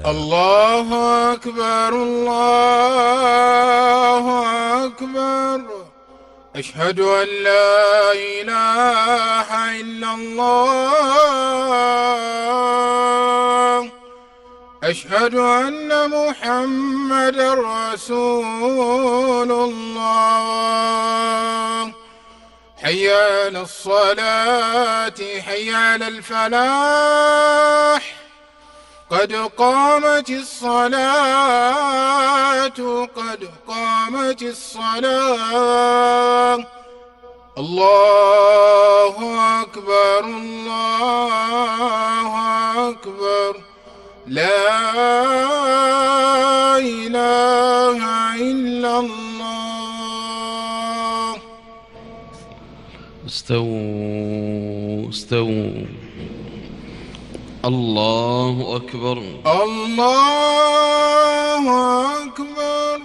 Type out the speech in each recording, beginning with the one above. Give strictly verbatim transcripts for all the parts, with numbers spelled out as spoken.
الله أكبر الله أكبر. أشهد أن لا إله إلا الله. أشهد أن محمدا رسول الله. حي على الصلاة حي على الفلاح. قد قامت الصلاة قد قامت الصلاة. الله أكبر الله أكبر. لا إله إلا الله. استووا استووا. الله أكبر الله أكبر.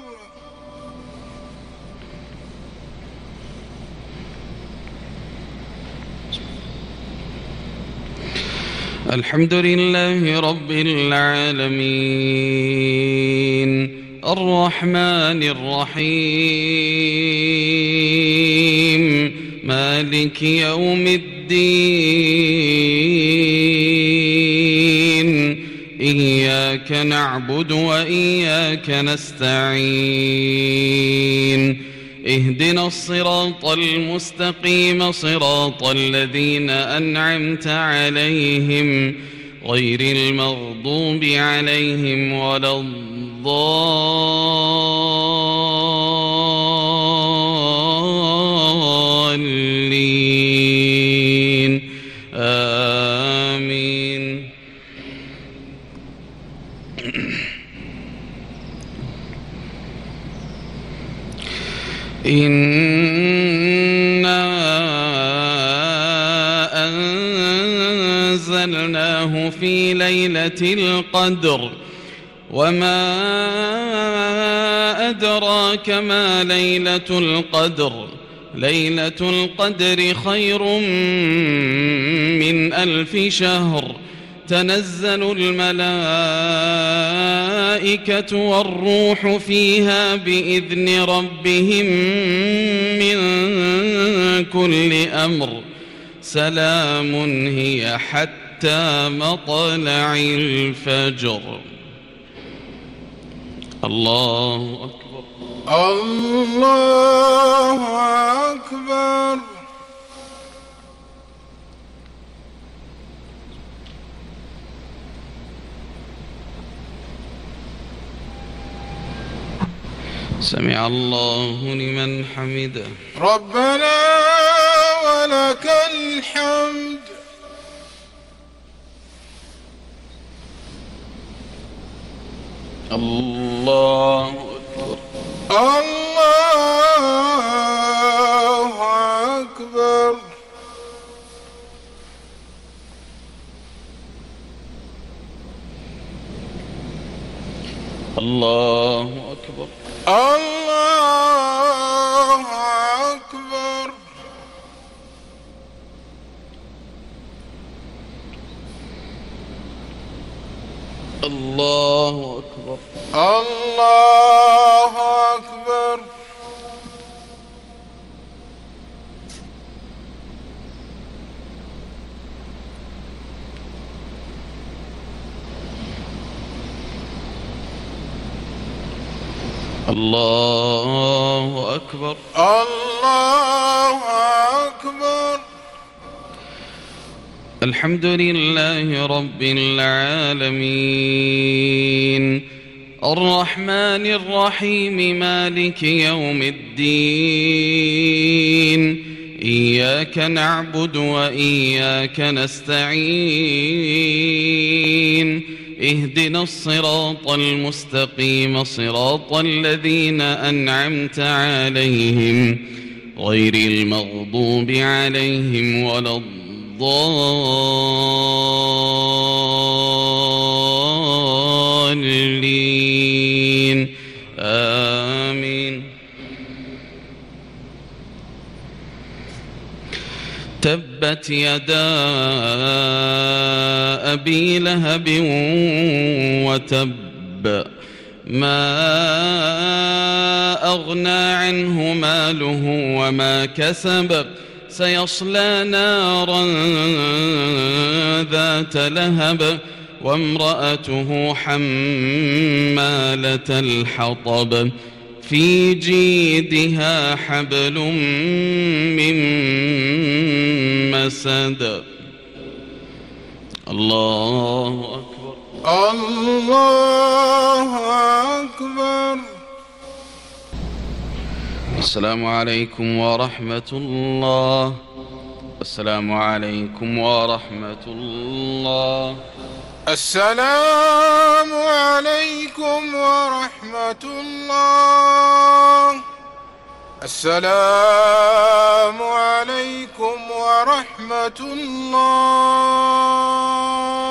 الحمد لله رب العالمين الرحمن الرحيم مالك يوم الدين. إياك نعبد وإياك نستعين. اهدنا الصراط المستقيم صراط الذين أنعمت عليهم غير المغضوب عليهم ولا الضالين. آمين. إنا أنزلناه في ليلة القدر وما أدراك ما ليلة القدر. ليلة القدر خير من ألف شهر. تنزل الملائكة والروح فيها بإذن ربهم من كل أمر. سلام هي حتى مطلع الفجر. الله أكبر الله أكبر. سمع الله لمن حمده. ربنا ولك الحمد. الله أكبر الله أكبر. الله أكبر الله أكبر. الله أكبر الله أكبر. الله أكبر الله أكبر. الحمد لله رب العالمين الرحمن الرحيم مالك يوم الدين. إياك نعبد وإياك نستعين. اهدنا الصراط المستقيم صراط الذين أنعمت عليهم غير المغضوب عليهم ولا الضالين. آمين. تبت يدا أبي لهب وتب ما أغنى عنه ماله وما كسب سيصلى نارا ذات لهب وامرأته حمالة الحطب في جيدها حبل من مسد. الله أكبر. الله أكبر. السلام عليكم ورحمة الله. السلام عليكم ورحمة الله. السلام عليكم ورحمة الله. السلام عليكم ورحمة الله.